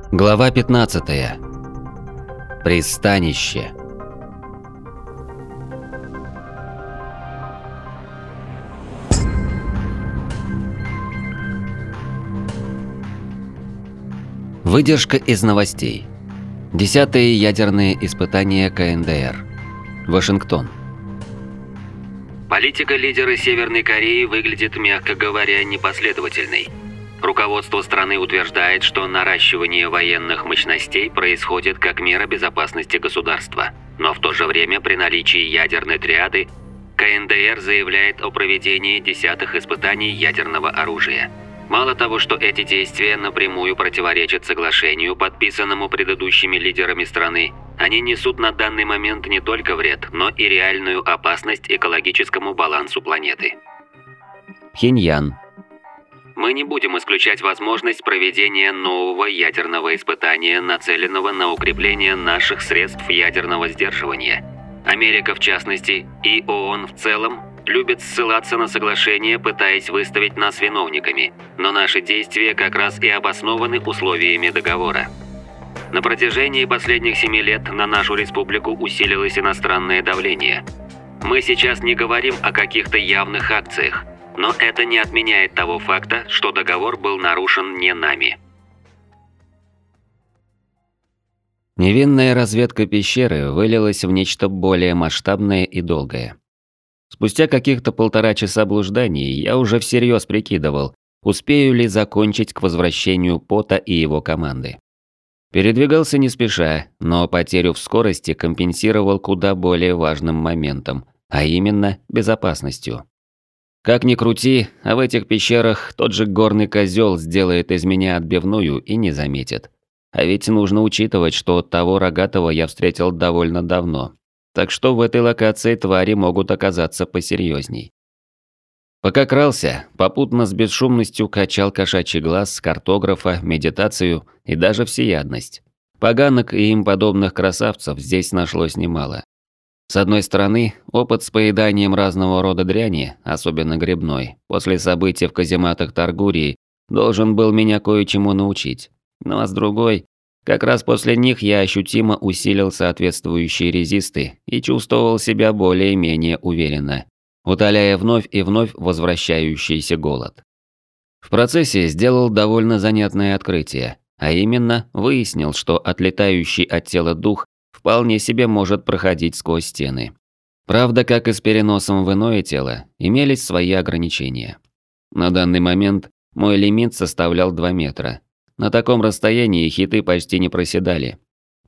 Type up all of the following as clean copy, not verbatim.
Глава 15. Пристанище. Выдержка из новостей. 10-е ядерные испытания КНДР. Вашингтон. Политика лидера Северной Кореи выглядит, мягко говоря, непоследовательной. Руководство страны утверждает, что наращивание военных мощностей происходит как мера безопасности государства. Но в то же время при наличии ядерной триады КНДР заявляет о проведении 10-х испытаний ядерного оружия. Мало того, что эти действия напрямую противоречат соглашению, подписанному предыдущими лидерами страны, они несут на данный момент не только вред, но и реальную опасность экологическому балансу планеты. Пхеньян. Мы не будем исключать возможность проведения нового ядерного испытания, нацеленного на укрепление наших средств ядерного сдерживания. Америка, в частности, и ООН в целом, любят ссылаться на соглашение, пытаясь выставить нас виновниками. Но наши действия как раз и обоснованы условиями договора. На протяжении последних 7 лет на нашу республику усилилось иностранное давление. Мы сейчас не говорим о каких-то явных акциях. Но это не отменяет того факта, что договор был нарушен не нами. Невинная разведка пещеры вылилась в нечто более масштабное и долгое. Спустя каких-то 1,5 часа блужданий я уже всерьез прикидывал, успею ли закончить к возвращению Пота и его команды. Передвигался не спеша, но потерю в скорости компенсировал куда более важным моментом, а именно безопасностью. Как ни крути, а в этих пещерах тот же горный козел сделает из меня отбивную и не заметит. А ведь нужно учитывать, что того рогатого я встретил довольно давно. Так что в этой локации твари могут оказаться посерьезней. Пока крался, попутно с бесшумностью качал кошачий глаз, картографа, медитацию и даже всеядность. Поганок и им подобных красавцев здесь нашлось немало. С одной стороны, опыт с поеданием разного рода дряни, особенно грибной, после событий в казематах Таргурии, должен был меня кое-чему научить. Ну а с другой, как раз после них я ощутимо усилил соответствующие резисты и чувствовал себя более-менее уверенно, утоляя вновь и вновь возвращающийся голод. В процессе сделал довольно занятное открытие, а именно выяснил, что отлетающий от тела дух вполне себе может проходить сквозь стены. Правда, как и с переносом в иное тело, имелись свои ограничения. На данный момент мой лимит составлял 2 метра. На таком расстоянии хиты почти не проседали.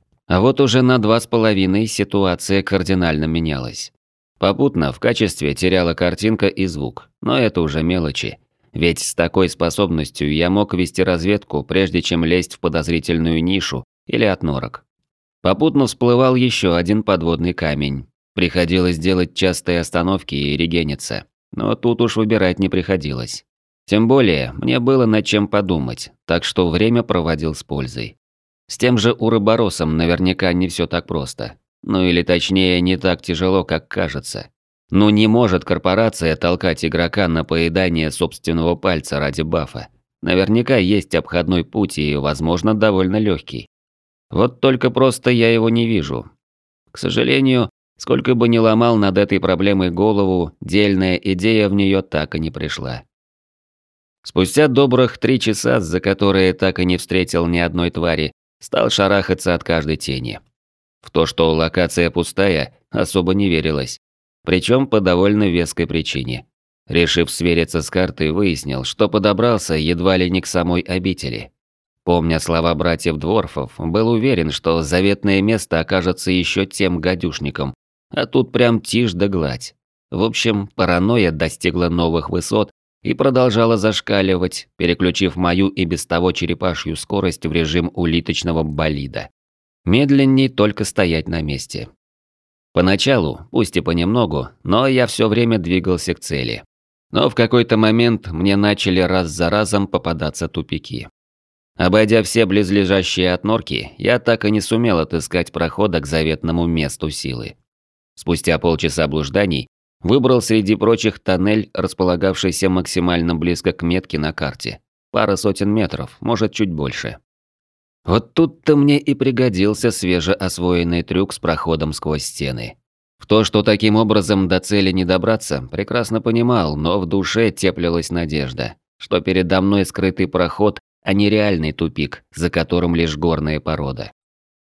А вот уже на 2,5 ситуация кардинально менялась. Попутно в качестве теряла картинка и звук, но это уже мелочи. Ведь с такой способностью я мог вести разведку, прежде чем лезть в подозрительную нишу или отнорок. Попутно всплывал еще один подводный камень. Приходилось делать частые остановки и регениться. Но тут уж выбирать не приходилось. Тем более, мне было над чем подумать, так что время проводил с пользой. С тем же уроборосом наверняка не все так просто. Ну или точнее, не так тяжело, как кажется. Ну не может корпорация толкать игрока на поедание собственного пальца ради бафа. Наверняка есть обходной путь и, возможно, довольно легкий. Вот только просто я его не вижу. К сожалению, сколько бы ни ломал над этой проблемой голову, дельная идея в нее так и не пришла. Спустя добрых 3 часа, за которые так и не встретил ни одной твари, стал шарахаться от каждой тени. В то, что локация пустая, особо не верилось. Причем по довольно веской причине. Решив свериться с картой, выяснил, что подобрался едва ли не к самой обители. Помня слова братьев-дворфов, был уверен, что заветное место окажется еще тем гадюшником, а тут прям тишь да гладь. В общем, паранойя достигла новых высот и продолжала зашкаливать, переключив мою и без того черепашью скорость в режим улиточного болида. Медленней только стоять на месте. Поначалу, пусть и понемногу, но я все время двигался к цели. Но в какой-то момент мне начали раз за разом попадаться тупики. Обойдя все близлежащие отнорки, я так и не сумел отыскать прохода к заветному месту силы. Спустя полчаса блужданий выбрал среди прочих тоннель, располагавшийся максимально близко к метке на карте. Пара сотен метров, может чуть больше. Вот тут-то мне и пригодился свежеосвоенный трюк с проходом сквозь стены. В то, что таким образом до цели не добраться, прекрасно понимал, но в душе теплилась надежда, что передо мной скрытый проход, а не реальный тупик, за которым лишь горная порода.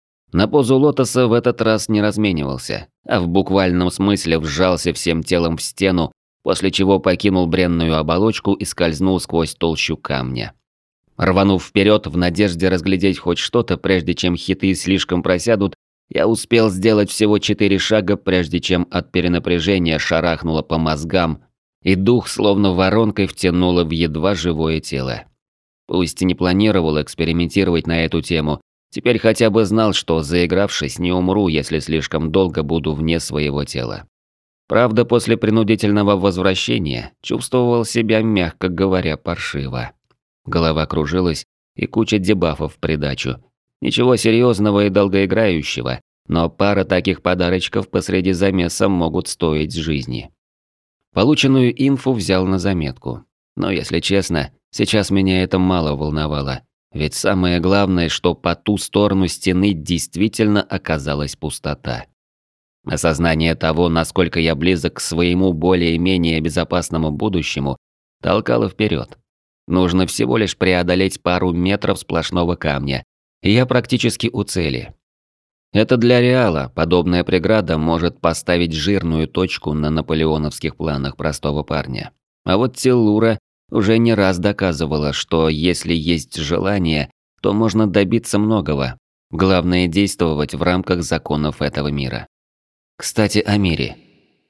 На позу лотоса в этот раз не разменивался, а в буквальном смысле вжался всем телом в стену, после чего покинул бренную оболочку и скользнул сквозь толщу камня. Рванув вперед в надежде разглядеть хоть что-то, прежде чем хиты слишком просядут, я успел сделать всего 4 шага, прежде чем от перенапряжения шарахнуло по мозгам, и дух словно воронкой втянуло в едва живое тело. Пусть и не планировал экспериментировать на эту тему, теперь хотя бы знал, что, заигравшись, не умру, если слишком долго буду вне своего тела. Правда, после принудительного возвращения чувствовал себя, мягко говоря, паршиво. Голова кружилась, и куча дебафов в придачу. Ничего серьезного и долгоиграющего, но пара таких подарочков посреди замеса могут стоить жизни. Полученную инфу взял на заметку. Но, если честно, сейчас меня это мало волновало. Ведь самое главное, что по ту сторону стены действительно оказалась пустота. Осознание того, насколько я близок к своему более-менее безопасному будущему, толкало вперед. Нужно всего лишь преодолеть пару метров сплошного камня, и я практически у цели. Это для Реала подобная преграда может поставить жирную точку на наполеоновских планах простого парня. А вот Теллура уже не раз доказывала, что если есть желание, то можно добиться многого. Главное действовать в рамках законов этого мира. Кстати, о мире.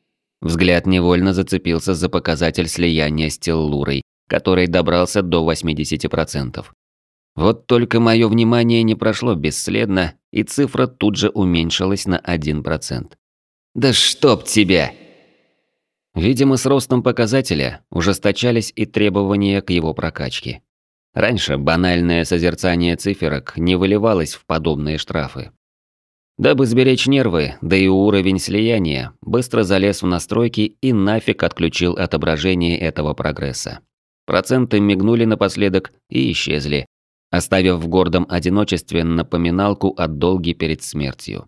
Взгляд невольно зацепился за показатель слияния с Теллурой, который добрался до 80%. Вот только мое внимание не прошло бесследно, и цифра тут же уменьшилась на 1%. «Да чтоб тебя!» Видимо, с ростом показателя ужесточались и требования к его прокачке. Раньше банальное созерцание циферок не выливалось в подобные штрафы. Дабы сберечь нервы, да и уровень слияния, быстро залез в настройки и нафиг отключил отображение этого прогресса. Проценты мигнули напоследок и исчезли, оставив в гордом одиночестве напоминалку о долге перед смертью.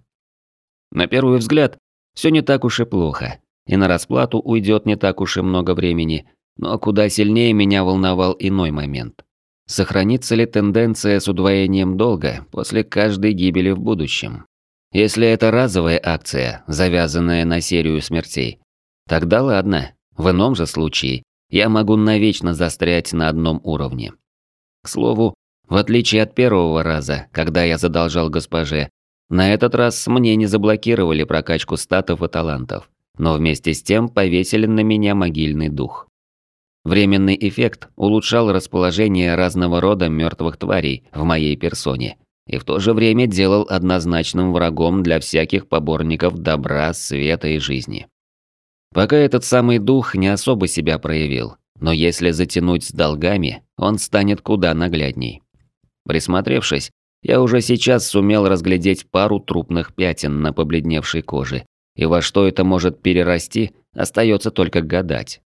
На первый взгляд, все не так уж и плохо, и на расплату уйдет не так уж и много времени, но куда сильнее меня волновал иной момент. Сохранится ли тенденция с удвоением долга после каждой гибели в будущем? Если это разовая акция, завязанная на серию смертей, тогда ладно, в ином же случае я могу навечно застрять на одном уровне. К слову, в отличие от первого раза, когда я задолжал госпоже, на этот раз мне не заблокировали прокачку статов и талантов, но вместе с тем повесили на меня могильный дух. Временный эффект улучшал расположение разного рода мертвых тварей в моей персоне и в то же время делал однозначным врагом для всяких поборников добра, света и жизни. Пока этот самый дух не особо себя проявил, но если затянуть с долгами, он станет куда наглядней. Присмотревшись, я уже сейчас сумел разглядеть пару трупных пятен на побледневшей коже, и во что это может перерасти, остается только гадать.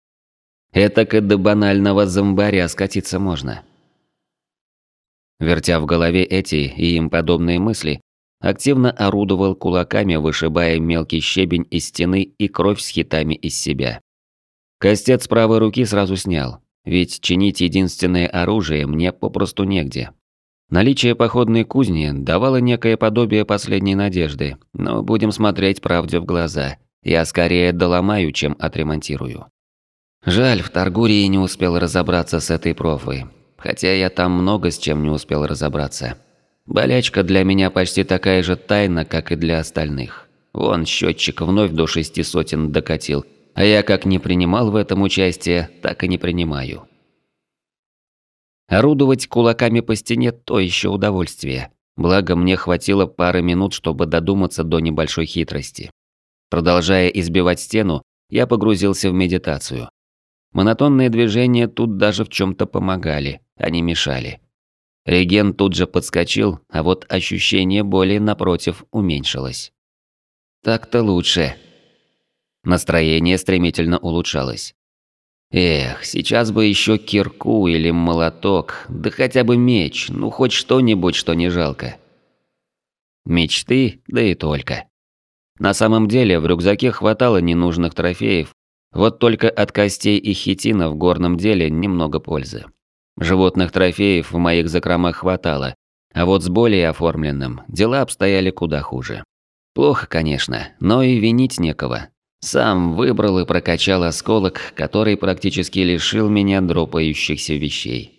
Этак и до банального зомбаря скатиться можно. Вертя в голове эти и им подобные мысли, активно орудовал кулаками, вышибая мелкий щебень из стены и кровь с хитами из себя. Кастет с правой руки сразу снял, ведь чинить единственное оружие мне попросту негде. Наличие походной кузни давало некое подобие последней надежды, но будем смотреть правде в глаза. Я скорее доломаю, чем отремонтирую. Жаль, в Таргурии не успел разобраться с этой профой, хотя я там много с чем не успел разобраться. Болячка для меня почти такая же тайна, как и для остальных. Вон счетчик вновь до 600 докатил, а я как не принимал в этом участие, так и не принимаю. Орудовать кулаками по стене – то еще удовольствие. Благо мне хватило пары минут, чтобы додуматься до небольшой хитрости. Продолжая избивать стену, я погрузился в медитацию. Монотонные движения тут даже в чем-то помогали, а не мешали. Реген тут же подскочил, а вот ощущение боли, напротив, уменьшилось. Так-то лучше. Настроение стремительно улучшалось. Эх, сейчас бы еще кирку или молоток, да хотя бы меч, ну хоть что-нибудь, что не жалко. Мечты, да и только. На самом деле в рюкзаке хватало ненужных трофеев, вот только от костей и хитина в горном деле немного пользы. Животных трофеев в моих закромах хватало, а вот с более оформленным дела обстояли куда хуже. Плохо, конечно, но и винить некого. Сам выбрал и прокачал осколок, который практически лишил меня дропающихся вещей.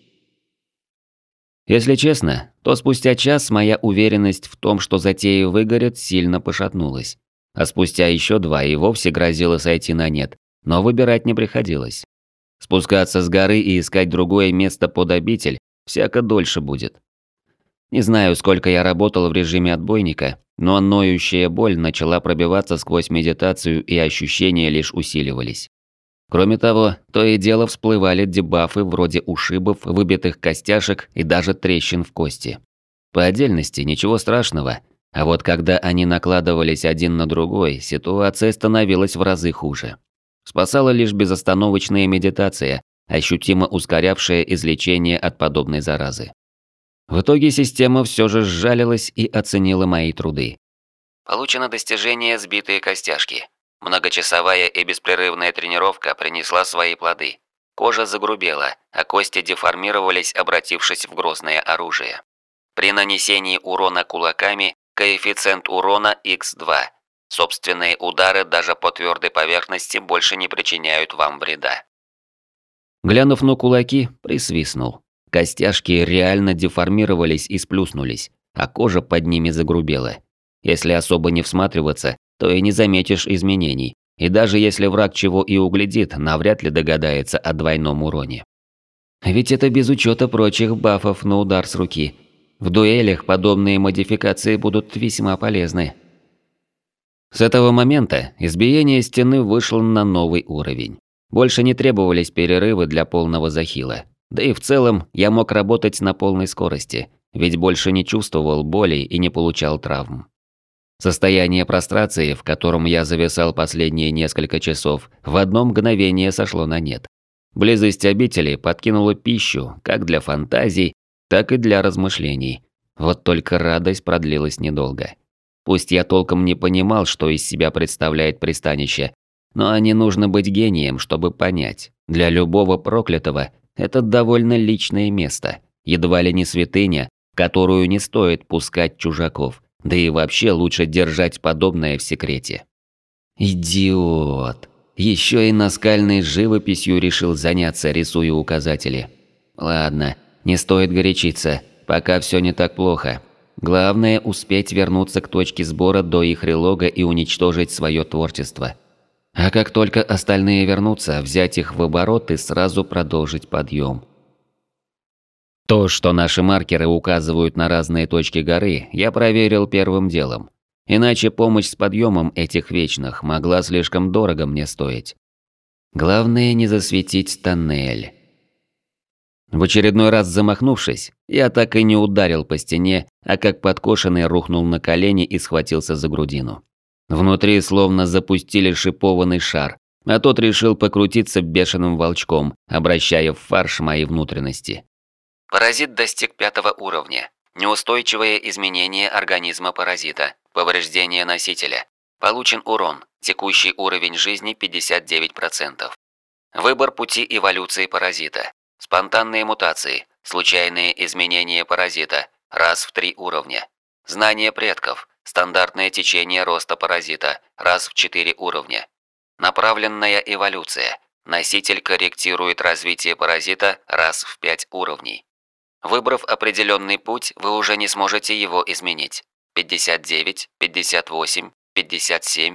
Если честно, то спустя час моя уверенность в том, что затея выгорит, сильно пошатнулась. А спустя еще 2 и вовсе грозило сойти на нет, но выбирать не приходилось. Спускаться с горы и искать другое место под обитель всяко дольше будет. Не знаю, сколько я работал в режиме отбойника, но ноющая боль начала пробиваться сквозь медитацию, и ощущения лишь усиливались. Кроме того, то и дело всплывали дебафы вроде ушибов, выбитых костяшек и даже трещин в кости. По отдельности ничего страшного, а вот когда они накладывались один на другой, ситуация становилась в разы хуже. Спасала лишь безостановочная медитация, ощутимо ускорявшая излечение от подобной заразы. В итоге система все же сжалилась и оценила мои труды. Получено достижение «Сбитые костяшки». Многочасовая и беспрерывная тренировка принесла свои плоды. Кожа загрубела, а кости деформировались, обратившись в грозное оружие. При нанесении урона кулаками коэффициент урона х2. Собственные удары даже по твердой поверхности больше не причиняют вам вреда. Глянув на кулаки, присвистнул. Костяшки реально деформировались и сплюснулись, а кожа под ними загрубела. Если особо не всматриваться, то и не заметишь изменений, и даже если враг чего и углядит, навряд ли догадается о двойном уроне. Ведь это без учета прочих бафов на удар с руки. В дуэлях подобные модификации будут весьма полезны. С этого момента избиение стены вышло на новый уровень. Больше не требовались перерывы для полного захила. Да и в целом я мог работать на полной скорости, ведь больше не чувствовал боли и не получал травм. Состояние прострации, в котором я зависал последние несколько часов, в одно мгновение сошло на нет. Близость обители подкинула пищу как для фантазий, так и для размышлений. Вот только радость продлилась недолго. Пусть я толком не понимал, что из себя представляет пристанище, но не нужно быть гением, чтобы понять. Для любого проклятого это довольно личное место, едва ли не святыня, в которую не стоит пускать чужаков, да и вообще лучше держать подобное в секрете. Идиот! Еще и наскальной живописью решил заняться, рисуя указатели. Ладно, не стоит горячиться, пока все не так плохо. Главное успеть вернуться к точке сбора до их релога и уничтожить свое творчество. А как только остальные вернутся, взять их в оборот и сразу продолжить подъем. То, что наши маркеры указывают на разные точки горы, я проверил первым делом. Иначе помощь с подъемом этих вечных могла слишком дорого мне стоить. Главное не засветить тоннель. В очередной раз замахнувшись, я так и не ударил по стене, а как подкошенный рухнул на колени и схватился за грудину. Внутри словно запустили шипованный шар, а тот решил покрутиться бешеным волчком, обращая в фарш мои внутренности. Паразит достиг 5 уровня. Неустойчивое изменение организма паразита. Повреждение носителя. Получен урон. Текущий уровень жизни 59%. Выбор пути эволюции паразита. Спонтанные мутации. Случайные изменения паразита. Раз в 3 уровня. Знание предков. Стандартное течение роста паразита. Раз в 4 уровня. Направленная эволюция. Носитель корректирует развитие паразита раз в 5 уровней. Выбрав определенный путь, вы уже не сможете его изменить. 59, 58, 57.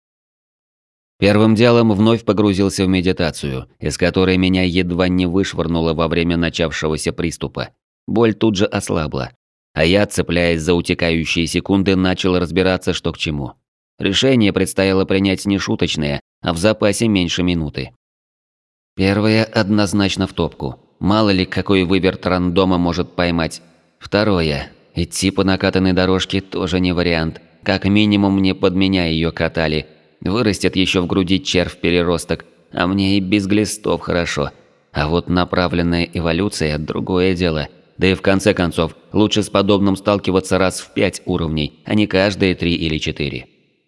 Первым делом вновь погрузился в медитацию, из которой меня едва не вышвырнуло во время начавшегося приступа. Боль тут же ослабла, а я, цепляясь за утекающие секунды, начал разбираться, что к чему. Решение предстояло принять не шуточное, а в запасе меньше минуты. Первое однозначно в топку. Мало ли, какой выверт рандома может поймать. Второе. Идти по накатанной дорожке тоже не вариант. Как минимум не под меня ее катали. Вырастет еще в груди червь-переросток. а мне и без глистов хорошо. А вот направленная эволюция – другое дело. Да и в конце концов, лучше с подобным сталкиваться раз в 5 уровней, а не каждые 3 или 4.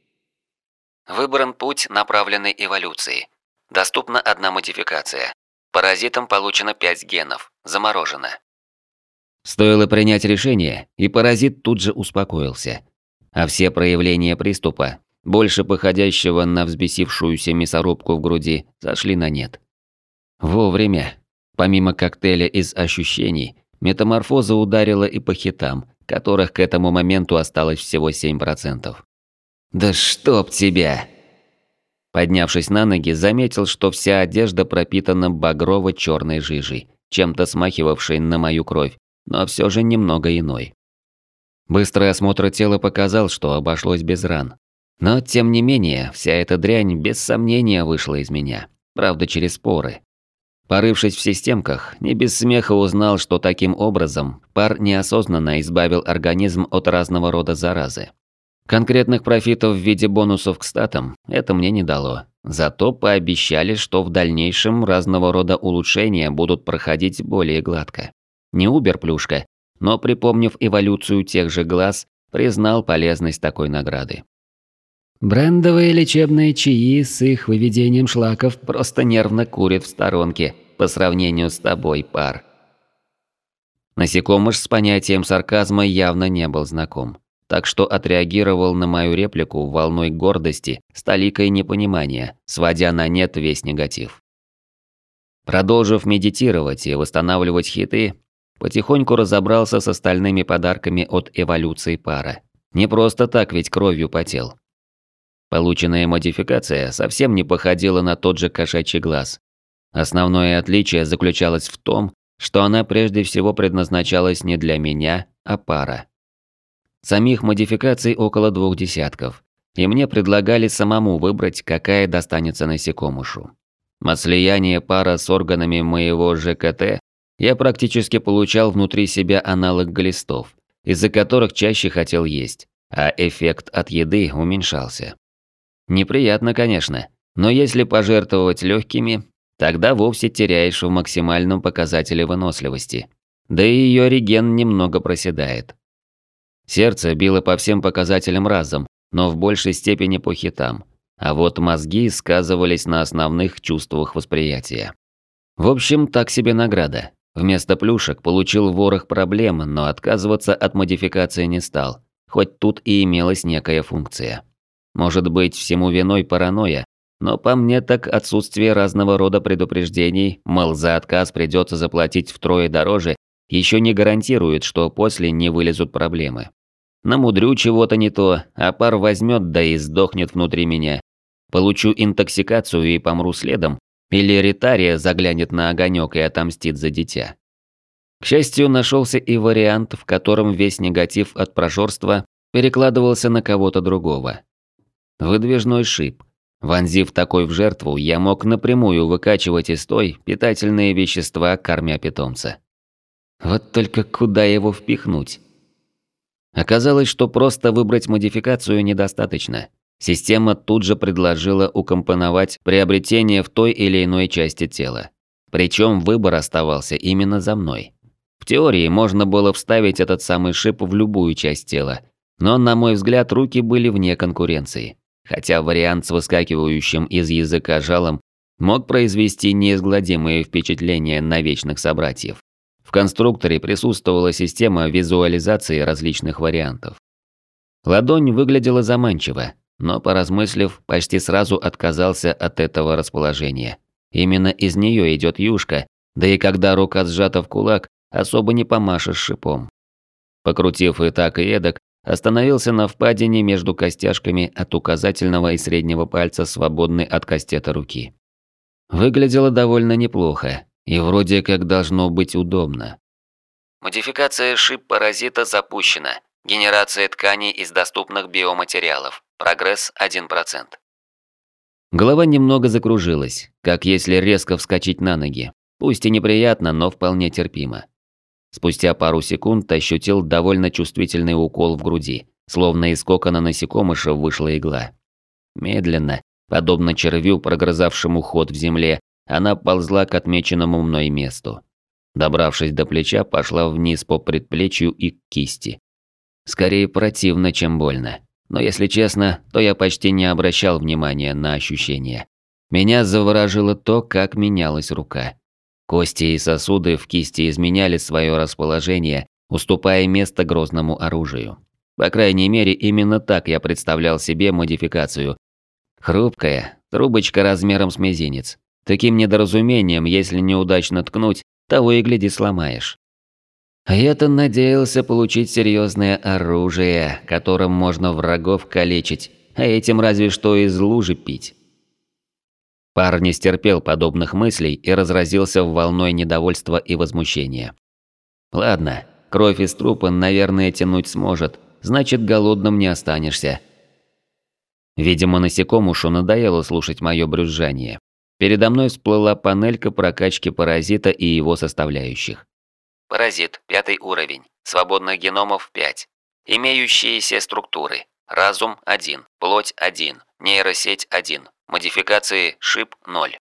Выбран путь направленной эволюции. Доступна одна модификация. Паразитам получено 5 генов. Заморожено. Стоило принять решение, и паразит тут же успокоился. А все проявления приступа, больше походящего на взбесившуюся мясорубку в груди, сошли на нет. Вовремя. Помимо коктейля из ощущений, метаморфоза ударила и по хитам, которых к этому моменту осталось всего 7%. «Да чтоб тебя!» Поднявшись на ноги, заметил, что вся одежда пропитана багрово-черной жижей, чем-то смахивавшей на мою кровь, но все же немного иной. Быстрый осмотр тела показал, что обошлось без ран. Но, тем не менее, вся эта дрянь без сомнения вышла из меня, правда через поры. Порывшись в системках, не без смеха узнал, что таким образом пар неосознанно избавил организм от разного рода заразы. Конкретных профитов в виде бонусов к статам это мне не дало. Зато пообещали, что в дальнейшем разного рода улучшения будут проходить более гладко. Не убер-плюшка, но, припомнив эволюцию тех же глаз, признал полезность такой награды. Брендовые лечебные чаи с их выведением шлаков просто нервно курят в сторонке по сравнению с тобой, пар. Насекомыш с понятием сарказма явно не был знаком, так что отреагировал на мою реплику волной гордости с толикой непонимания, сводя на нет весь негатив. Продолжив медитировать и восстанавливать хиты, потихоньку разобрался с остальными подарками от эволюции пара. Не просто так ведь кровью потел. Полученная модификация совсем не походила на тот же кошачий глаз. Основное отличие заключалось в том, что она прежде всего предназначалась не для меня, а пара. Самих модификаций около 2 десятков, и мне предлагали самому выбрать, какая достанется насекомышу. От слияния пара с органами моего ЖКТ я практически получал внутри себя аналог глистов, из-за которых чаще хотел есть, а эффект от еды уменьшался. Неприятно, конечно, но если пожертвовать легкими, тогда вовсе теряешь в максимальном показателе выносливости. Да и ее реген немного проседает. Сердце било по всем показателям разом, но в большей степени по хитам, а вот мозги сказывались на основных чувствах восприятия. В общем, так себе награда. Вместо плюшек получил ворох проблем, но отказываться от модификации не стал, хоть тут и имелась некая функция. Может быть, всему виной паранойя, но по мне так отсутствие разного рода предупреждений, мол, за отказ придется заплатить втрое дороже, еще не гарантирует, что после не вылезут проблемы. Намудрю чего-то не то, а пар возьмет да и сдохнет внутри меня. Получу интоксикацию и помру следом, или Ритария заглянет на огонек и отомстит за дитя. К счастью, нашелся и вариант, в котором весь негатив от прожорства перекладывался на кого-то другого. Выдвижной шип. Вонзив такой в жертву, я мог напрямую выкачивать из той питательные вещества, кормя питомца. Вот только куда его впихнуть? Оказалось, что просто выбрать модификацию недостаточно. Система тут же предложила укомпоновать приобретение в той или иной части тела. Причем выбор оставался именно за мной. В теории можно было вставить этот самый шип в любую часть тела, но, на мой взгляд, руки были вне конкуренции. Хотя вариант с выскакивающим из языка жалом мог произвести неизгладимые впечатления на вечных собратьев. В конструкторе присутствовала система визуализации различных вариантов. Ладонь выглядела заманчиво, но, поразмыслив, почти сразу отказался от этого расположения. Именно из нее идет юшка, да и когда рука сжата в кулак, особо не помашешь шипом. Покрутив и так, и эдак, остановился на впадине между костяшками от указательного и среднего пальца, свободной от кастета руки. Выглядело довольно неплохо, и вроде как должно быть удобно. Модификация шип-паразита запущена. Генерация тканей из доступных биоматериалов. Прогресс 1%. Голова немного закружилась, как если резко вскочить на ноги. Пусть и неприятно, но вполне терпимо. Спустя пару секунд ощутил довольно чувствительный укол в груди, словно из кокона насекомыша вышла игла. Медленно, Подобно червю, прогрызавшему ход в земле, она ползла к отмеченному мной месту. Добравшись до плеча, пошла вниз по предплечью и к кисти. Скорее противно, чем больно. Но если честно, то я почти не обращал внимания на ощущения. Меня заворожило то, как менялась рука. Кости и сосуды в кисти изменяли свое расположение, уступая место грозному оружию. По крайней мере, именно так я представлял себе модификацию. Хрупкая, трубочка размером с мизинец. Таким недоразумением, если неудачно ткнуть, того и гляди сломаешь. А я-то надеялся получить серьезное оружие, которым можно врагов калечить, а этим разве что из лужи пить. Пар не стерпел подобных мыслей и разразился волной недовольства и возмущения. Ладно, кровь из трупа, наверное, тянуть сможет, значит, голодным не останешься. Видимо, насекомушу надоело слушать мое брюзжание. Передо мной всплыла панелька прокачки паразита и его составляющих. Паразит, 5 уровень, свободных геномов 5. Имеющиеся структуры. Разум 1, плоть 1, нейросеть 1, модификации шип 0.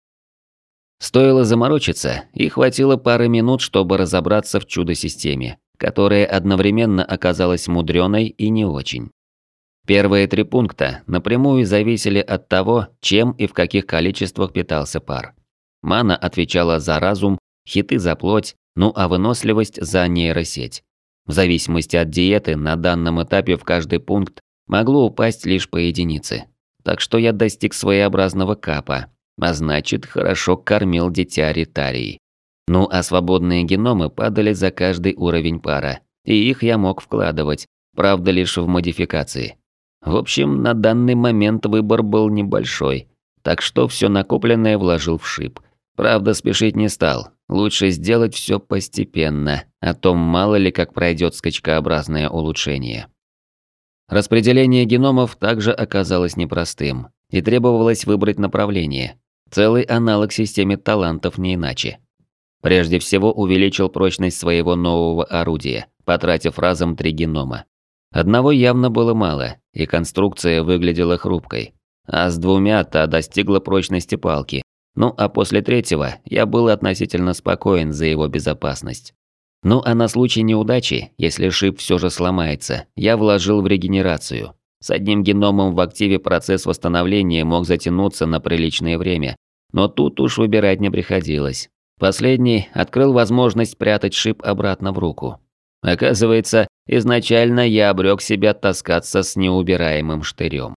Стоило заморочиться, и хватило пары минут, чтобы разобраться в чудо-системе, которая одновременно оказалась мудрёной и не очень. Первые 3 пункта напрямую зависели от того, чем и в каких количествах питался пар. Мана отвечала за разум, хиты за плоть, ну а выносливость за нейросеть. В зависимости от диеты на данном этапе в каждый пункт могло упасть лишь по единице. Так что я достиг своеобразного капа, а значит, хорошо кормил дитя Ритарии. Ну а свободные геномы падали за каждый уровень пара, и их я мог вкладывать, правда лишь в модификации. В общем, на данный момент выбор был небольшой, так что все накопленное вложил в шип. Правда, спешить не стал, лучше сделать все постепенно, а то мало ли как пройдет скачкообразное улучшение. Распределение геномов также оказалось непростым, и требовалось выбрать направление. Целый аналог системе талантов не иначе. Прежде всего увеличил прочность своего нового орудия, потратив разом 3 генома. Одного явно было мало, и конструкция выглядела хрупкой, а с 2 та достигла прочности палки. Ну а после 3-го я был относительно спокоен за его безопасность. Ну а на случай неудачи, если шип все же сломается, я вложил в регенерацию. С одним геномом в активе процесс восстановления мог затянуться на приличное время, но тут уж выбирать не приходилось. Последний открыл возможность прятать шип обратно в руку. Оказывается, изначально я обрек себя таскаться с неубираемым штырем.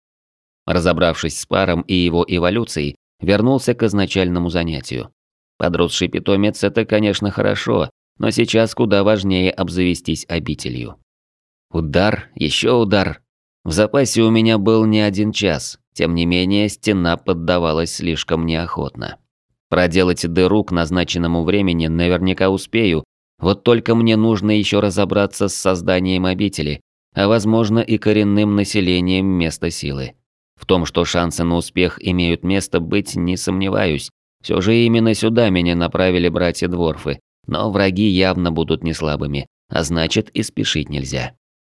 Разобравшись с паром и его эволюцией, вернулся к изначальному занятию. Подросший питомец – это, конечно, хорошо, но сейчас куда важнее обзавестись обителью. Удар, еще удар. В запасе у меня был не 1 час, тем не менее стена поддавалась слишком неохотно. Проделать дыру к назначенному времени наверняка успею, вот только мне нужно еще разобраться с созданием обители, а возможно и коренным населением места силы. В том, что шансы на успех имеют место быть, не сомневаюсь. Все же именно сюда меня направили братья-дворфы, но враги явно будут не слабыми, а значит и спешить нельзя.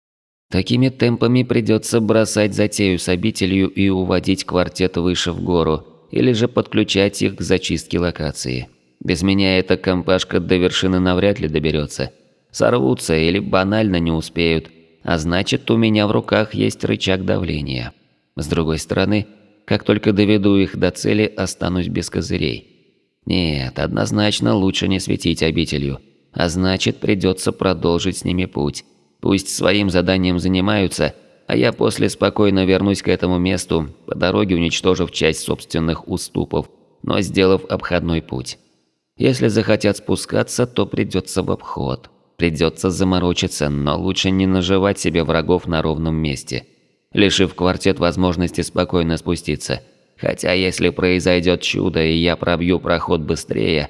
Такими темпами придется бросать затею с обителью и уводить квартет выше в гору, или же подключать их к зачистке локации. Без меня эта компашка до вершины навряд ли доберется. Сорвутся или банально не успеют, а значит у меня в руках есть рычаг давления. С другой стороны, как только доведу их до цели, останусь без козырей. Нет, однозначно лучше не светить обителью, а значит придется продолжить с ними путь. Пусть своим заданием занимаются, а я после спокойно вернусь к этому месту, по дороге уничтожив часть собственных уступов, но сделав обходной путь. Если захотят спускаться, то придется в обход. Придется заморочиться, но лучше не наживать себе врагов на ровном месте, лишив квартет возможности спокойно спуститься. Хотя если произойдет чудо и я пробью проход быстрее...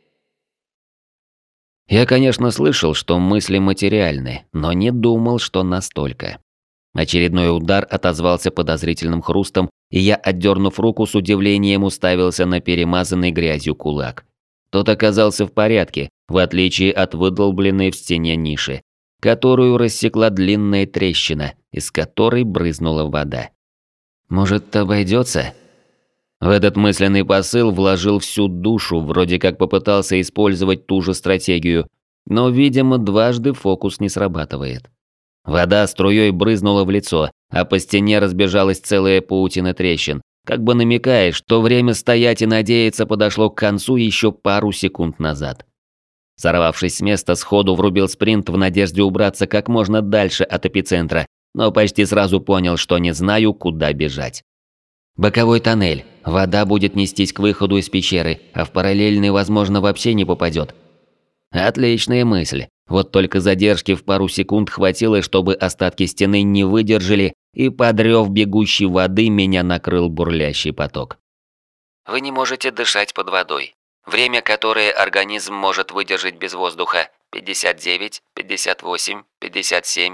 Я, конечно, слышал, что мысли материальны, но не думал, что настолько. Очередной удар отозвался подозрительным хрустом, и я, отдернув руку, с удивлением уставился на перемазанный грязью кулак. Тот оказался в порядке, в отличие от выдолбленной в стене ниши, которую рассекла длинная трещина, из которой брызнула вода. «Может, обойдется?» В этот мысленный посыл вложил всю душу, вроде как попытался использовать ту же стратегию, но, видимо, дважды фокус не срабатывает. Вода струей брызнула в лицо, а по стене разбежалась целая паутина трещин, как бы намекая, что время стоять и надеяться подошло к концу еще пару секунд назад. Сорвавшись с места, сходу врубил спринт в надежде убраться как можно дальше от эпицентра, но почти сразу понял, что не знаю, куда бежать. Боковой тоннель. Вода будет нестись к выходу из пещеры, а в параллельный, возможно, вообще не попадет. Отличная мысль. Вот только задержки в пару секунд хватило, чтобы остатки стены не выдержали, и под рёв бегущей воды меня накрыл бурлящий поток. Вы не можете дышать под водой. Время, которое организм может выдержать без воздуха – 59, 58, 57.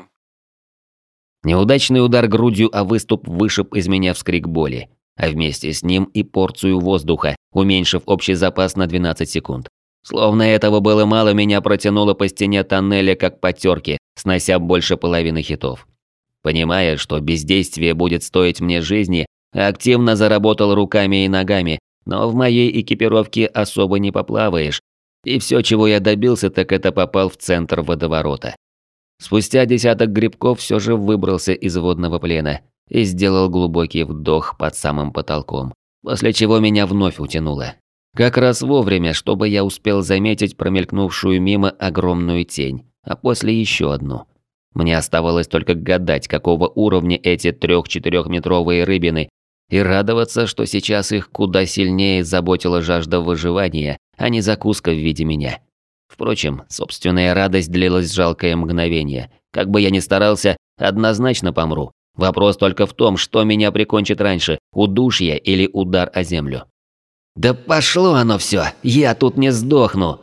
Неудачный удар грудью о выступ вышиб из меня вскрик боли, а вместе с ним и порцию воздуха, уменьшив общий запас на 12 секунд. Словно этого было мало, меня протянуло по стене тоннеля как по терке, снося больше половины хитов. Понимая, что бездействие будет стоить мне жизни, активно заработал руками и ногами, но в моей экипировке особо не поплаваешь. И все, чего я добился, так это попал в центр водоворота. Спустя десяток грибков все же выбрался из водного плена и сделал глубокий вдох под самым потолком, после чего меня вновь утянуло. Как раз вовремя, чтобы я успел заметить промелькнувшую мимо огромную тень, а после еще одну. Мне оставалось только гадать, какого уровня эти 3-4-метровые рыбины, и радоваться, что сейчас их куда сильнее заботила жажда выживания, а не закуска в виде меня. Впрочем, собственная радость длилась жалкое мгновение. Как бы я ни старался, однозначно помру. Вопрос только в том, что меня прикончит раньше, удушье или удар о землю. «Да пошло оно все, я тут не сдохну!»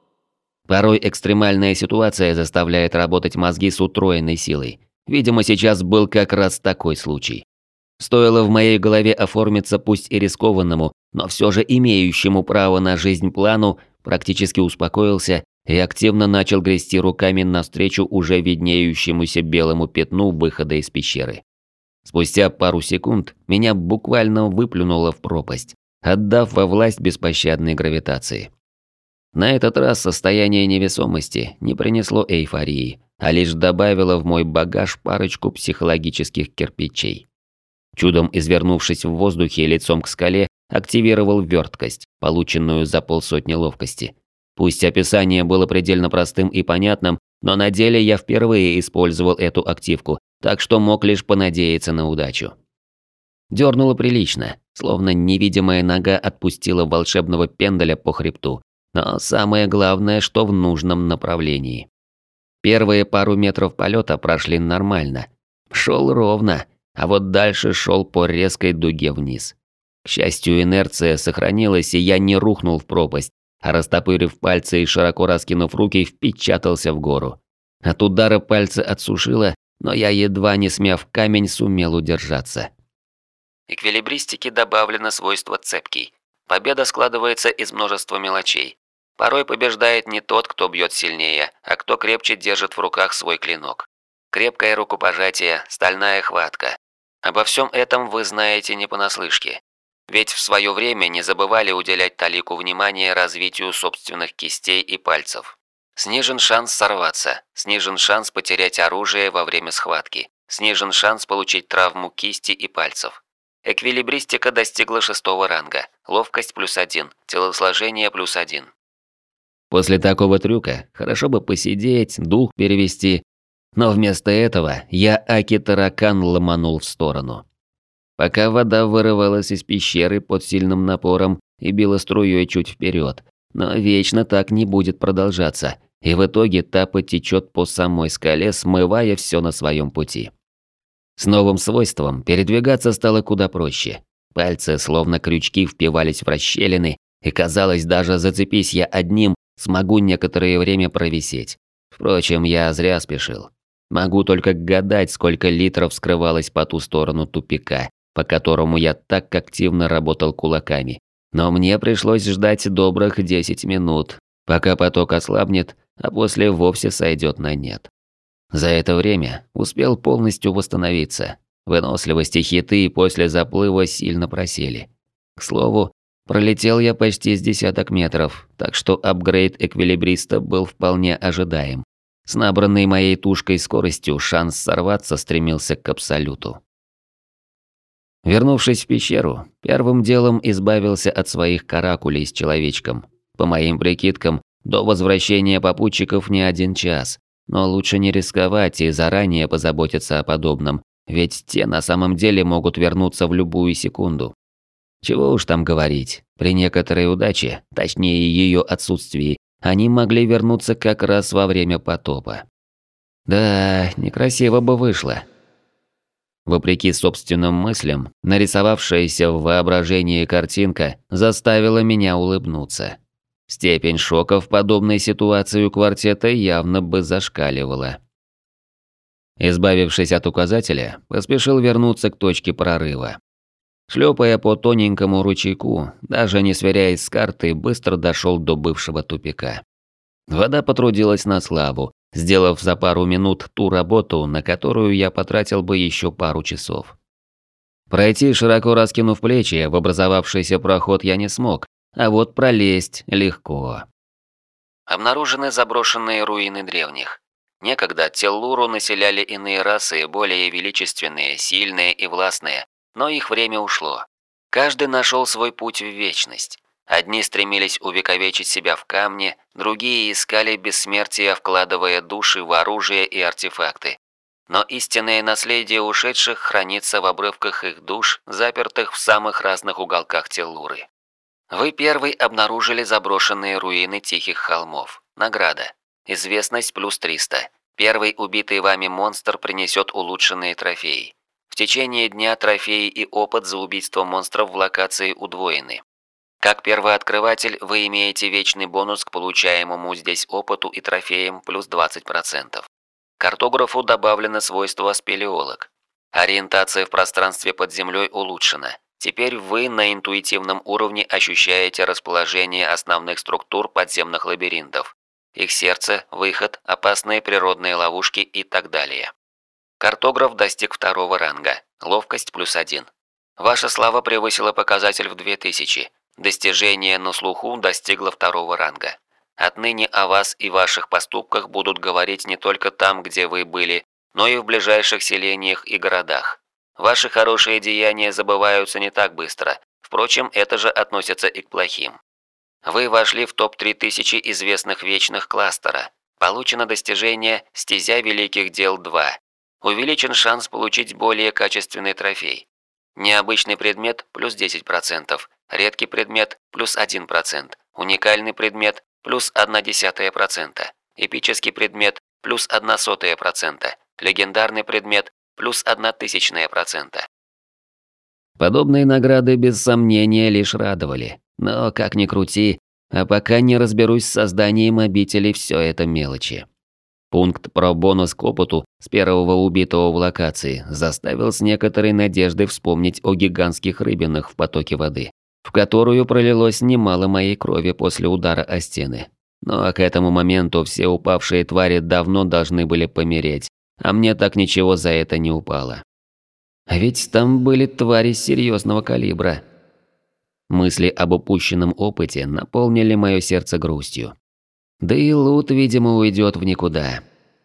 Порой экстремальная ситуация заставляет работать мозги с утроенной силой. Видимо, сейчас был как раз такой случай. Стоило в моей голове оформиться пусть и рискованному, но все же имеющему право на жизнь плану, практически успокоился и активно начал грести руками навстречу уже виднеющемуся белому пятну выхода из пещеры. Спустя пару секунд меня буквально выплюнуло в пропасть, отдав во власть беспощадной гравитации. На этот раз состояние невесомости не принесло эйфории, а лишь добавило в мой багаж парочку психологических кирпичей. Чудом извернувшись в воздухе лицом к скале, активировал верткость, полученную за полсотни ловкости. Пусть описание было предельно простым и понятным, но на деле я впервые использовал эту активку, так что мог лишь понадеяться на удачу. Дёрнуло прилично, словно невидимая нога отпустила волшебного пендаля по хребту, но самое главное, что в нужном направлении. Первые пару метров полета прошли нормально. Шел ровно, а вот дальше шел по резкой дуге вниз. К счастью, инерция сохранилась, и я не рухнул в пропасть, а растопырив пальцы и широко раскинув руки, впечатался в гору. От удара пальцы отсушило, но я, едва не смяв камень, сумел удержаться. Эквилибристике добавлено свойство цепкий. Победа складывается из множества мелочей. Порой побеждает не тот, кто бьет сильнее, а кто крепче держит в руках свой клинок. Крепкое рукопожатие, стальная хватка. Обо всем этом вы знаете не понаслышке. Ведь в свое время не забывали уделять талику внимания развитию собственных кистей и пальцев. Снижен шанс сорваться, снижен шанс потерять оружие во время схватки, снижен шанс получить травму кисти и пальцев. Эквилибристика достигла 6-го ранга, ловкость +1, телосложение +1. После такого трюка хорошо бы посидеть, дух перевести, но вместо этого я аки-таракан ломанул в сторону. Пока вода вырывалась из пещеры под сильным напором и била струей чуть вперед, но вечно так не будет продолжаться, и в итоге та потечет по самой скале, смывая все на своем пути. С новым свойством передвигаться стало куда проще. Пальцы, словно крючки, впивались в расщелины, и казалось, даже зацепись я одним, смогу некоторое время провисеть. Впрочем, я зря спешил. Могу только гадать, сколько литров скрывалось по ту сторону тупика, по которому я так активно работал кулаками. Но мне пришлось ждать добрых 10 минут, пока поток ослабнет, а после вовсе сойдет на нет. За это время успел полностью восстановиться. Выносливость и хиты после заплыва сильно просели. К слову, пролетел я почти с десяток метров, так что апгрейд эквилибриста был вполне ожидаем. С набранной моей тушкой скоростью шанс сорваться стремился к абсолюту. Вернувшись в пещеру, первым делом избавился от своих каракулей с человечком. По моим прикидкам, до возвращения попутчиков не 1 час, но лучше не рисковать и заранее позаботиться о подобном, ведь те на самом деле могут вернуться в любую секунду. Чего уж там говорить, при некоторой удаче, точнее ее отсутствии, они могли вернуться как раз во время потопа. Да, некрасиво бы вышло. Вопреки собственным мыслям, нарисовавшаяся в воображении картинка заставила меня улыбнуться. Степень шока в подобной ситуации у квартета явно бы зашкаливала. Избавившись от указателя, поспешил вернуться к точке прорыва. Шлепая по тоненькому ручейку, даже не сверяясь с картой, быстро дошел до бывшего тупика. Вода потрудилась на славу, сделав за пару минут ту работу, на которую я потратил бы еще пару часов. Пройти, широко раскинув плечи, в образовавшийся проход я не смог, а вот пролезть легко. Обнаружены заброшенные руины древних. Некогда Теллуру населяли иные расы, более величественные, сильные и властные, но их время ушло. Каждый нашел свой путь в вечность. Одни стремились увековечить себя в камне, другие искали бессмертия, вкладывая души в оружие и артефакты. Но истинное наследие ушедших хранится в обрывках их душ, запертых в самых разных уголках Теллуры. Вы первый обнаружили заброшенные руины Тихих холмов. Награда. Известность плюс 300. Первый убитый вами монстр принесет улучшенные трофеи. В течение дня трофеи и опыт за убийство монстров в локации удвоены. Как первооткрыватель вы имеете вечный бонус к получаемому здесь опыту и трофеям плюс 20%. Картографу добавлено свойство спелеолог. Ориентация в пространстве под землей улучшена. Теперь вы на интуитивном уровне ощущаете расположение основных структур подземных лабиринтов. Их сердце, выход, опасные природные ловушки и так далее. Картограф достиг 2-го ранга. Ловкость плюс 1. Ваша слава превысила показатель в 2000. Достижение на слуху достигло 2-го ранга. Отныне о вас и ваших поступках будут говорить не только там, где вы были, но и в ближайших селениях и городах. Ваши хорошие деяния забываются не так быстро. Впрочем, это же относится и к плохим. Вы вошли в топ-3000 известных вечных кластера. Получено достижение «Стезя великих дел 2». Увеличен шанс получить более качественный трофей. Необычный предмет плюс 10%, редкий предмет плюс 1%, уникальный предмет плюс 0,1%, эпический предмет плюс 0,01%, легендарный предмет плюс 0,001%. Подобные награды без сомнения лишь радовали, но как ни крути, а пока не разберусь с созданием обители, все это мелочи. Пункт про бонус к опыту с первого убитого в локации заставил с некоторой надеждой вспомнить о гигантских рыбинах в потоке воды, в которую пролилось немало моей крови после удара о стены. Но к этому моменту все упавшие твари давно должны были помереть, а мне так ничего за это не упало. А ведь там были твари серьезного калибра. Мысли об упущенном опыте наполнили мое сердце грустью. Да и лут, видимо, уйдет в никуда.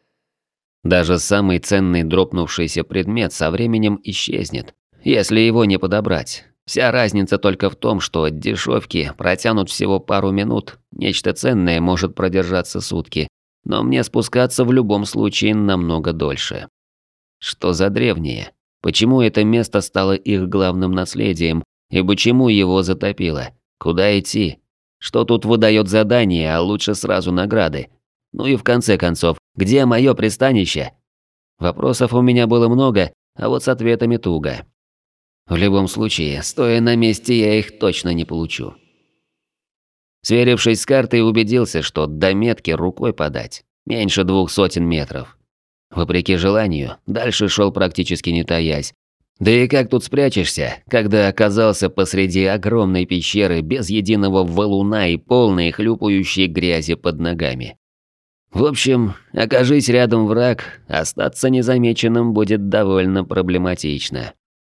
Даже самый ценный дропнувшийся предмет со временем исчезнет, если его не подобрать. Вся разница только в том, что дешевки протянут всего пару минут, нечто ценное может продержаться сутки, но мне спускаться в любом случае намного дольше. Что за древние? Почему это место стало их главным наследием, и почему его затопило? Куда идти? Что тут выдает задание, а лучше сразу награды? Ну и в конце концов, где мое пристанище? Вопросов у меня было много, а вот с ответами туго. В любом случае, стоя на месте, я их точно не получу. Сверившись с картой, убедился, что до метки рукой подать. Меньше 200 метров. Вопреки желанию, дальше шел практически не таясь. Да и как тут спрячешься, когда оказался посреди огромной пещеры без единого валуна и полной хлюпающей грязи под ногами. В общем, окажись рядом враг, остаться незамеченным будет довольно проблематично.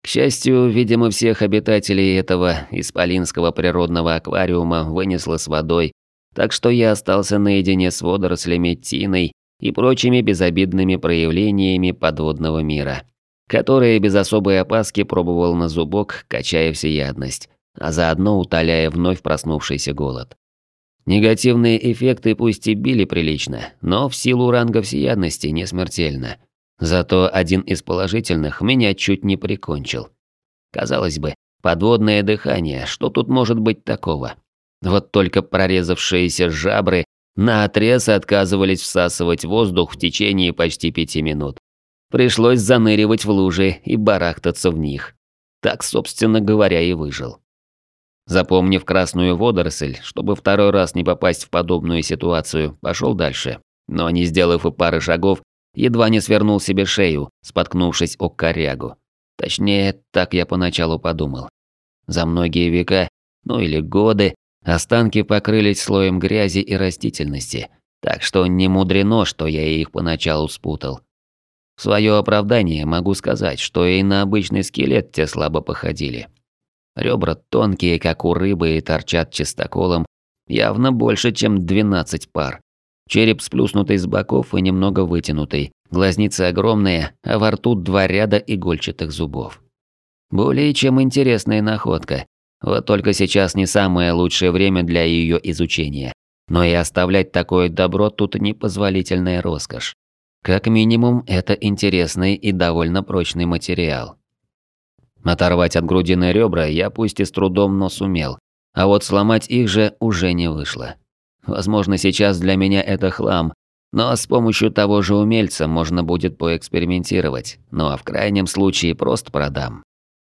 К счастью, видимо, всех обитателей этого исполинского природного аквариума вынесло с водой, так что я остался наедине с водорослями, тиной и прочими безобидными проявлениями подводного мира, которые без особой опаски пробовал на зубок, качая всеядность, а заодно утоляя вновь проснувшийся голод. Негативные эффекты пусть и били прилично, но в силу ранга всеядности не смертельно. Зато один из положительных меня чуть не прикончил. Казалось бы, подводное дыхание, что тут может быть такого? Вот только прорезавшиеся жабры наотрез отказывались всасывать воздух в течение почти 5 минут. Пришлось заныривать в лужи и барахтаться в них. Так, собственно говоря, и выжил. Запомнив красную водоросль, чтобы второй раз не попасть в подобную ситуацию, пошел дальше. Но не сделав и пары шагов, едва не свернул себе шею, споткнувшись о корягу. Точнее, так я поначалу подумал. За многие века, ну или годы, останки покрылись слоем грязи и растительности, так что не мудрено, что я их поначалу спутал. В свое оправдание могу сказать, что и на обычный скелет те слабо походили. Ребра тонкие, как у рыбы, и торчат чистоколом, явно больше, чем 12 пар. Череп сплюснутый с боков и немного вытянутый, глазницы огромные, а во рту 2 ряда игольчатых зубов. Более чем интересная находка. Вот только сейчас не самое лучшее время для ее изучения. Но и оставлять такое добро тут непозволительная роскошь. Как минимум, это интересный и довольно прочный материал. Оторвать от грудины ребра я пусть и с трудом, но сумел. А вот сломать их же уже не вышло. Возможно, сейчас для меня это хлам, но с помощью того же умельца можно будет поэкспериментировать, ну а в крайнем случае просто продам.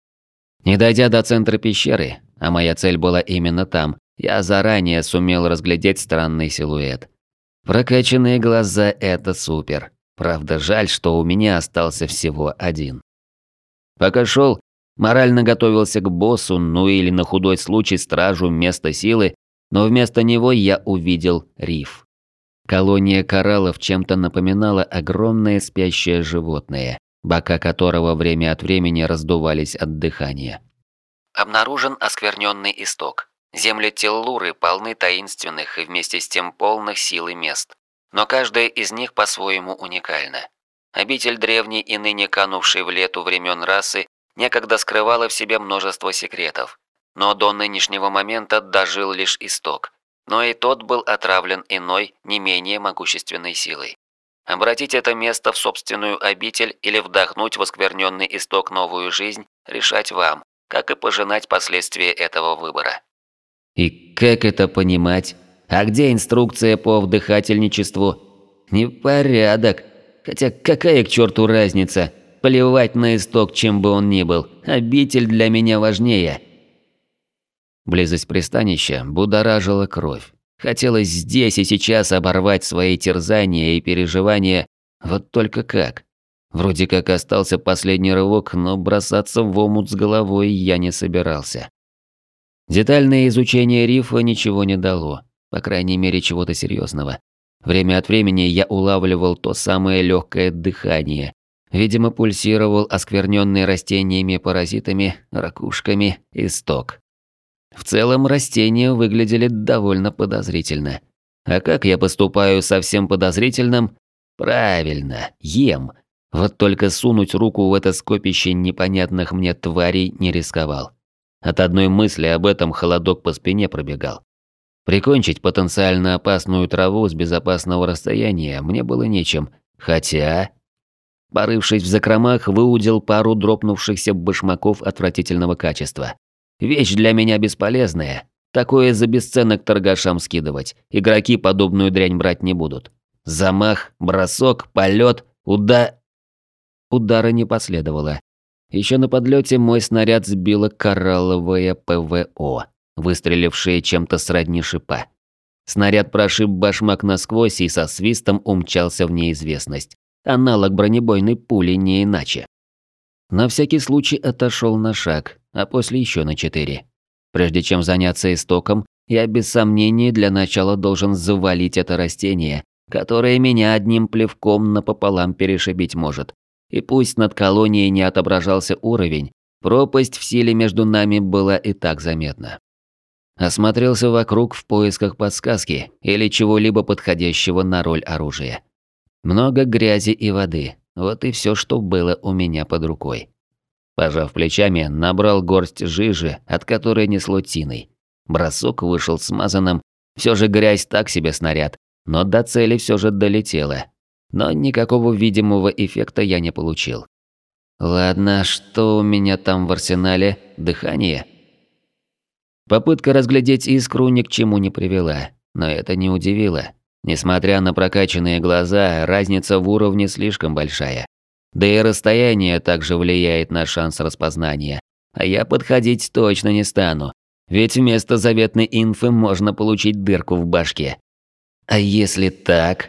Не дойдя до центра пещеры, а моя цель была именно там, я заранее сумел разглядеть странный силуэт. Прокачанные глаза – это супер. Правда, жаль, что у меня остался всего один. Пока шел, морально готовился к боссу, ну или на худой случай стражу места силы, но вместо него я увидел риф. Колония кораллов чем-то напоминала огромное спящее животное, бока которого время от времени раздувались от дыхания. Обнаружен оскверненный исток. Земли Теллуры полны таинственных и вместе с тем полных сил и мест. Но каждая из них по-своему уникальна. Обитель древней и ныне канувшей в лету времен расы некогда скрывала в себе множество секретов. Но до нынешнего момента дожил лишь исток. Но и тот был отравлен иной, не менее могущественной силой. Обратить это место в собственную обитель или вдохнуть в оскверненный исток новую жизнь – решать вам, как и пожинать последствия этого выбора. И как это понимать? А где инструкция по вдыхательничеству? Непорядок. Хотя какая к черту разница? Плевать на исток, чем бы он ни был. Обитель для меня важнее. Близость пристанища будоражила кровь. Хотелось здесь и сейчас оборвать свои терзания и переживания, вот только как. Вроде как остался последний рывок, но бросаться в омут с головой я не собирался. Детальное изучение рифа ничего не дало, по крайней мере чего-то серьезного. Время от времени я улавливал то самое легкое дыхание. Видимо, пульсировал оскверненный растениями паразитами, ракушками исток. В целом растения выглядели довольно подозрительно. А как я поступаю со всем подозрительным? Правильно, ем. Вот только сунуть руку в это скопище непонятных мне тварей не рисковал. От одной мысли об этом холодок по спине пробегал. Прикончить потенциально опасную траву с безопасного расстояния мне было нечем, хотя... Порывшись в закромах, выудил пару дропнувшихся башмаков отвратительного качества. Вещь для меня бесполезная. Такое за бесценок торгашам скидывать. Игроки подобную дрянь брать не будут. Замах, бросок, полет, Удара не последовало. Еще на подлете мой снаряд сбило коралловое ПВО, выстрелившее чем-то сродни шипа. Снаряд прошиб башмак насквозь и со свистом умчался в неизвестность. Аналог бронебойной пули не иначе. На всякий случай отошел на шаг, а после еще на 4. Прежде чем заняться истоком, я без сомнений для начала должен завалить это растение, которое меня одним плевком напополам перешибить может. И пусть над колонией не отображался уровень, Пропасть в силе между нами была и так заметна. Осмотрелся вокруг в поисках подсказки или чего-либо подходящего на роль оружия. Много грязи и воды, вот и все, что было у меня под рукой. Пожав плечами, набрал горсть жижи, от которой несло тиной. Бросок вышел смазанным, все же грязь так себе снаряд, но до цели все же долетела. Но никакого видимого эффекта я не получил. Ладно, что у меня там в арсенале? Дыхание? Попытка разглядеть искру ни к чему не привела, но это не удивило. Несмотря на прокачанные глаза, разница в уровне слишком большая. Да и расстояние также влияет на шанс распознания. А я подходить точно не стану, ведь вместо заветной инфы можно получить дырку в башке. А если так?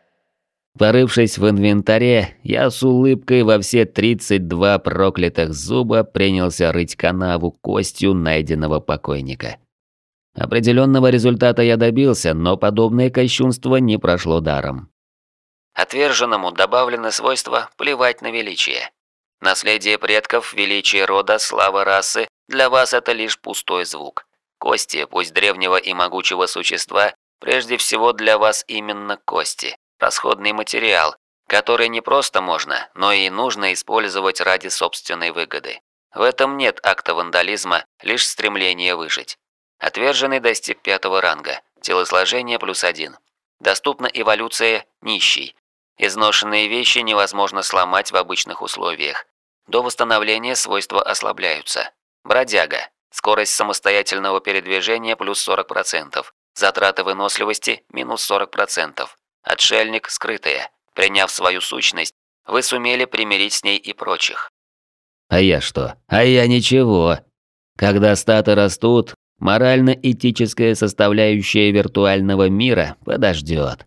Порывшись в инвентаре, я с улыбкой во все 32 проклятых зуба принялся рыть канаву костью найденного покойника. Определенного результата я добился, но подобное кощунство не прошло даром. Отверженному добавлено свойство «плевать на величие». Наследие предков, величие рода, слава расы – для вас это лишь пустой звук. Кости, пусть древнего и могучего существа, прежде всего для вас именно кости. Расходный материал, который не просто можно, но и нужно использовать ради собственной выгоды. В этом нет акта вандализма, лишь стремление выжить. Отверженный достиг 5-го ранга, телосложение +1. Доступна эволюция «нищий». Изношенные вещи невозможно сломать в обычных условиях. До восстановления свойства ослабляются. Бродяга. Скорость самостоятельного передвижения +40%. Затраты выносливости -40%. Отшельник скрытая. Приняв свою сущность, вы сумели примирить с ней и прочих. А я что? А я ничего. Когда статы растут, морально-этическая составляющая виртуального мира подождет.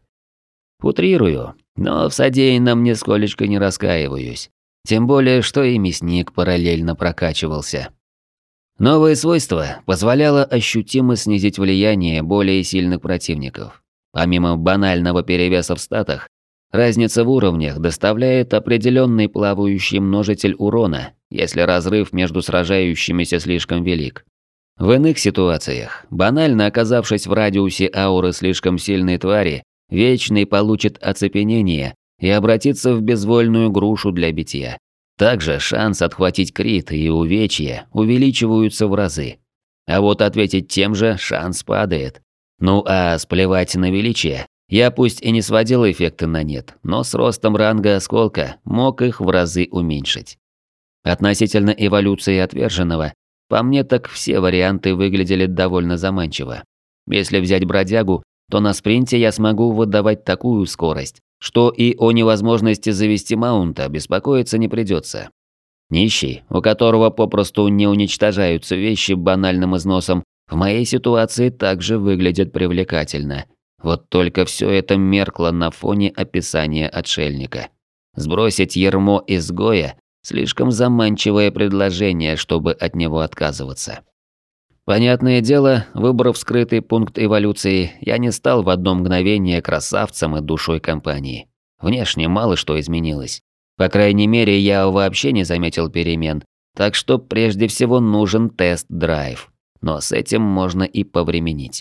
Утрирую, но в содеянном нисколечко не раскаиваюсь. Тем более, что и мясник параллельно прокачивался. Новое свойство позволяло ощутимо снизить влияние более сильных противников. Помимо банального перевеса в статах, разница в уровнях доставляет определенный плавающий множитель урона, если разрыв между сражающимися слишком велик. В иных ситуациях, банально оказавшись в радиусе ауры слишком сильной твари, Вечный получит оцепенение и обратится в безвольную грушу для битья. Также шанс отхватить крит и увечья увеличиваются в разы. А вот ответить тем же шанс падает. Ну а сплевать на величие, я пусть и не сводил эффекты на нет, но с ростом ранга осколка мог их в разы уменьшить. Относительно эволюции отверженного, по мне так все варианты выглядели довольно заманчиво. Если взять бродягу, то на спринте я смогу выдавать такую скорость, что и о невозможности завести маунта беспокоиться не придется. Нищий, у которого попросту не уничтожаются вещи банальным износом, в моей ситуации также выглядит привлекательно. Вот только все это меркло на фоне описания отшельника. Сбросить ярмо изгоя – слишком заманчивое предложение, чтобы от него отказываться. Понятное дело, выбрав скрытый пункт эволюции, я не стал в одно мгновение красавцем и душой компании. Внешне мало что изменилось. По крайней мере, я вообще не заметил перемен, так что прежде всего нужен тест-драйв. Но с этим можно и повременить.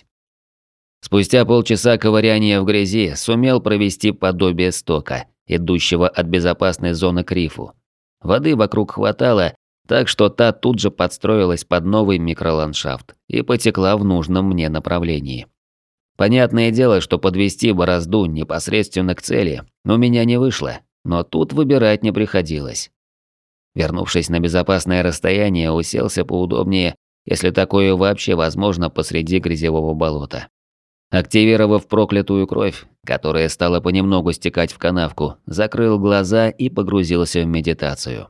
Спустя полчаса ковыряния в грязи сумел провести подобие стока, идущего от безопасной зоны к рифу. Воды вокруг хватало, так что та тут же подстроилась под новый микроландшафт и потекла в нужном мне направлении. Понятное дело, что подвести борозду непосредственно к цели у меня не вышло, но тут выбирать не приходилось. Вернувшись на безопасное расстояние, уселся поудобнее, если такое вообще возможно посреди грязевого болота. Активировав проклятую кровь, которая стала понемногу стекать в канавку, закрыл глаза и погрузился в медитацию.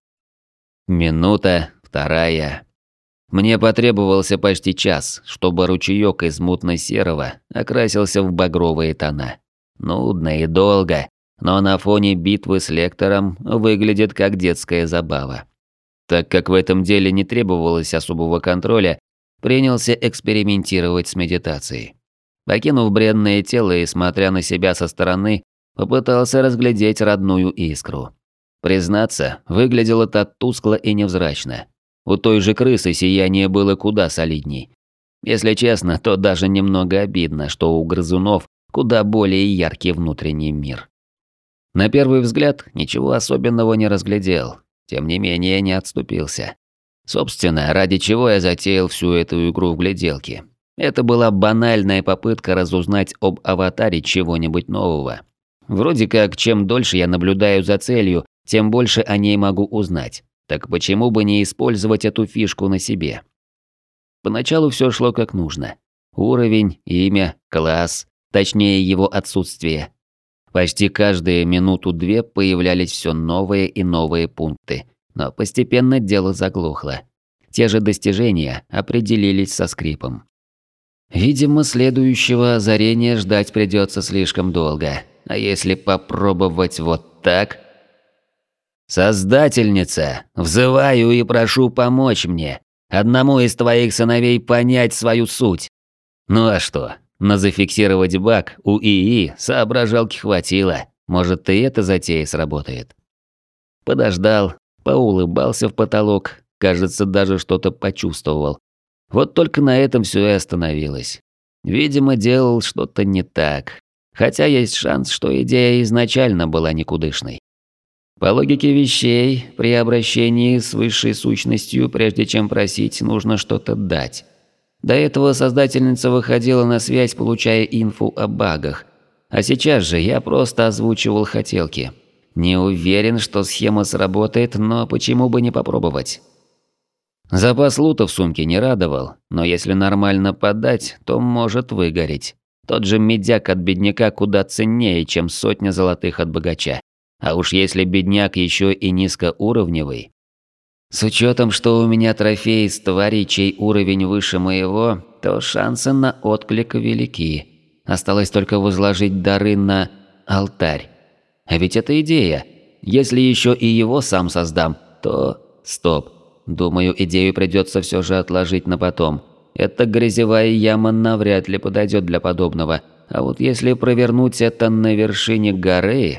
Минута, вторая. Мне потребовался почти час, чтобы ручеёк из мутно-серого окрасился в багровые тона. Нудно и долго, но на фоне битвы с лектором выглядит как детская забава. Так как в этом деле не требовалось особого контроля, принялся экспериментировать с медитацией. Покинув бренное тело и смотря на себя со стороны, попытался разглядеть родную искру. Признаться, выглядело так тускло и невзрачно. У той же крысы сияние было куда солидней. Если честно, то даже немного обидно, что у грызунов куда более яркий внутренний мир. На первый взгляд ничего особенного не разглядел, тем не менее не отступился. Собственно, ради чего я затеял всю эту игру в гляделки. Это была банальная попытка разузнать об аватаре чего-нибудь нового. Вроде как, чем дольше я наблюдаю за целью, тем больше о ней могу узнать. Так почему бы не использовать эту фишку на себе? Поначалу все шло как нужно. Уровень, имя, класс, точнее его отсутствие. Почти каждые минуту-две появлялись все новые и новые пункты, но постепенно дело заглохло. Те же достижения определились со скрипом. Видимо, следующего озарения ждать придется слишком долго. А если попробовать вот так? «Создательница, взываю и прошу помочь мне, одному из твоих сыновей понять свою суть». Ну а что, на зафиксировать баг у ИИ соображалки хватило, может и эта затея сработает. Подождал, поулыбался в потолок, кажется, даже что-то почувствовал. Вот только на этом все и остановилось. Видимо, делал что-то не так, хотя есть шанс, что идея изначально была никудышной. По логике вещей, при обращении с высшей сущностью, прежде чем просить, нужно что-то дать. До этого создательница выходила на связь, получая инфу о багах. А сейчас же я просто озвучивал хотелки. Не уверен, что схема сработает, но почему бы не попробовать? Запас лута в сумке не радовал, но если нормально подать, то может выгореть. Тот же медяк от бедняка куда ценнее, чем сотня золотых от богача. А уж если бедняк еще и низкоуровневый. С учетом, что у меня трофей с тварей, чей уровень выше моего, то шансы на отклик велики. Осталось только возложить дары на алтарь. А ведь это идея. Если еще и его сам создам, то... Стоп. Думаю, идею придется все же отложить на потом. Эта грязевая яма навряд ли подойдет для подобного. А вот если провернуть это на вершине горы...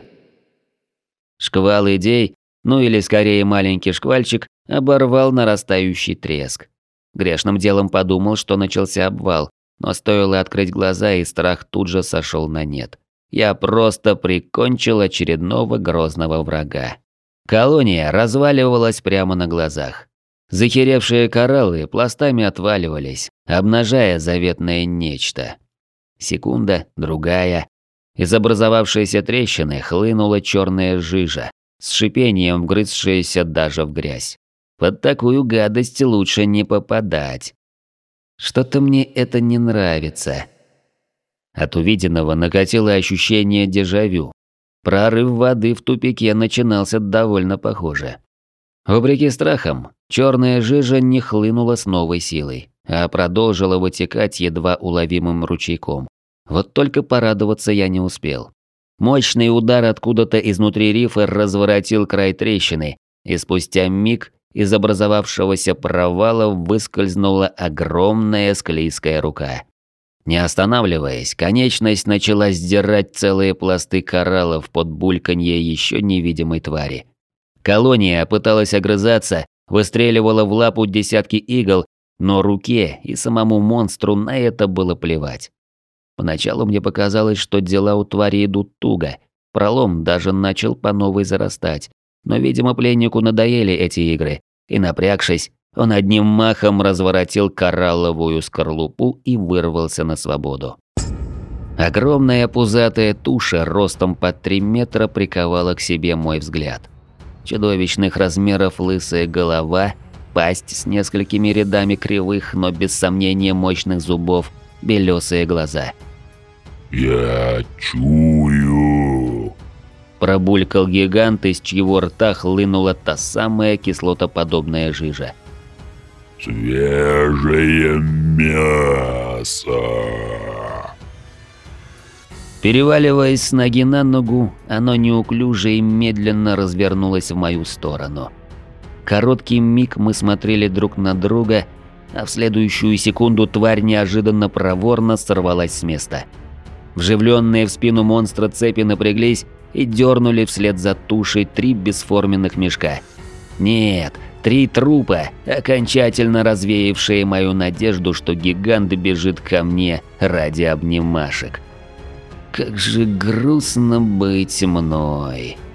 Шквал идей, ну или скорее маленький шквальчик, оборвал нарастающий треск. Грешным делом подумал, что начался обвал, но стоило открыть глаза, и страх тут же сошел на нет. Я просто прикончил очередного грозного врага. Колония разваливалась прямо на глазах. Захеревшие кораллы пластами отваливались, обнажая заветное нечто. Секунда, другая. Из образовавшейся трещины хлынула черная жижа, с шипением вгрызшаяся даже в грязь. Под такую гадость лучше не попадать. Что-то мне это не нравится. От увиденного накатило ощущение дежавю. Прорыв воды в тупике начинался довольно похоже. Вопреки страхам, черная жижа не хлынула с новой силой, а продолжила вытекать едва уловимым ручейком. Вот только порадоваться я не успел. Мощный удар откуда-то изнутри рифа разворотил край трещины, и спустя миг из образовавшегося провала выскользнула огромная склизкая рука. Не останавливаясь, конечность начала сдирать целые пласты кораллов под бульканье еще невидимой твари. Колония пыталась огрызаться, выстреливала в лапу десятки игл, но руке и самому монстру на это было плевать. Поначалу мне показалось, что дела у твари идут туго. Пролом даже начал по новой зарастать. Но, видимо, пленнику надоели эти игры. И, напрягшись, он одним махом разворотил коралловую скорлупу и вырвался на свободу. Огромная пузатая туша ростом под 3 метра приковала к себе мой взгляд. Чудовищных размеров лысая голова, пасть с несколькими рядами кривых, но без сомнения мощных зубов, белесые глаза. «Я чую!» Пробулькал гигант, из чьего рта хлынула та самая кислотоподобная жижа. «Свежее мясо!» Переваливаясь с ноги на ногу, оно неуклюже и медленно развернулось в мою сторону. Короткий миг мы смотрели друг на друга, а в следующую секунду тварь неожиданно проворно сорвалась с места. Вживленные в спину монстра цепи напряглись и дернули вслед за тушей 3 бесформенных мешка. Нет, 3 трупа, окончательно развеявшие мою надежду, что гигант бежит ко мне ради обнимашек. Как же грустно быть мной.